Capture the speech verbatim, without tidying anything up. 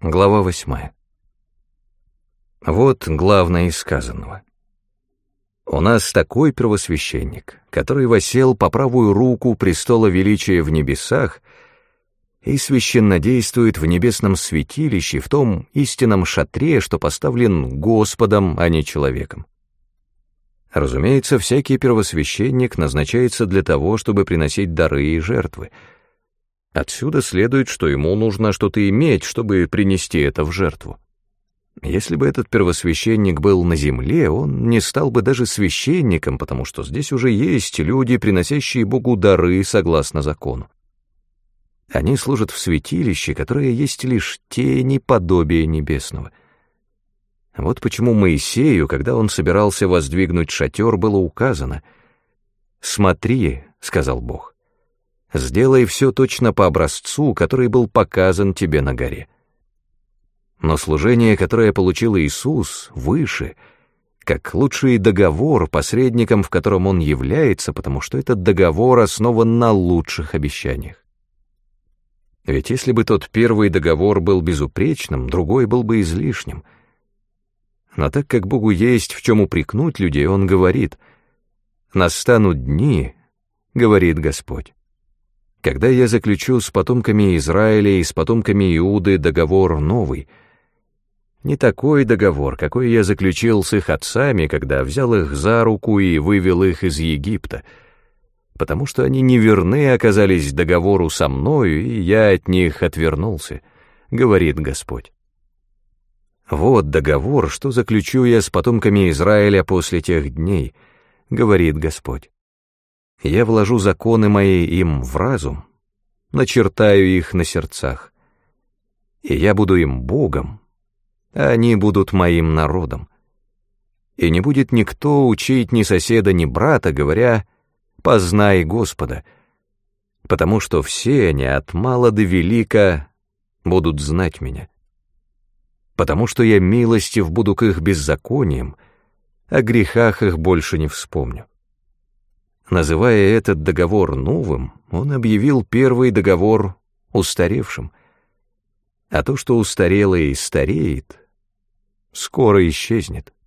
Глава восьмая. Вот главное из сказанного. У нас такой первосвященник, который восел по правую руку престола величия в небесах и священнодействует в небесном святилище, в том истинном шатре, что поставлен Господом, а не человеком. Разумеется, всякий первосвященник назначается для того, чтобы приносить дары и жертвы. Отсюда следует, что ему нужно что-то иметь, чтобы принести это в жертву. Если бы этот первосвященник был на земле, он не стал бы даже священником, потому что здесь уже есть люди, приносящие Богу дары согласно закону. Они служат в святилище, которое есть лишь тень и подобие небесного. Вот почему Моисею, когда он собирался воздвигнуть шатер, было указано: «Смотри, — сказал Бог, — сделай все точно по образцу, который был показан тебе на горе». Но служение, которое получил Иисус, выше, как лучший договор, посредником в котором Он является, потому что этот договор основан на лучших обещаниях. Ведь если бы тот первый договор был безупречным, другой был бы излишним. Но так как Богу есть в чем упрекнуть людей, Он говорит: «Настанут дни, — говорит Господь, — когда я заключу с потомками Израиля и с потомками Иуды договор новый, не такой договор, какой я заключил с их отцами, когда взял их за руку и вывел их из Египта, потому что они неверны оказались договору со мною, и я от них отвернулся, — говорит Господь. Вот договор, что заключу я с потомками Израиля после тех дней, — говорит Господь. Я вложу законы мои им в разум, начертаю их на сердцах, и я буду им Богом, а они будут моим народом. И не будет никто учить ни соседа, ни брата, говоря: «Познай Господа», потому что все они от мала до велика будут знать меня. Потому что я милостив буду к их беззакониям, о грехах их больше не вспомню. Называя этот договор новым, он объявил первый договор устаревшим, а то, что устарело и стареет, скоро исчезнет.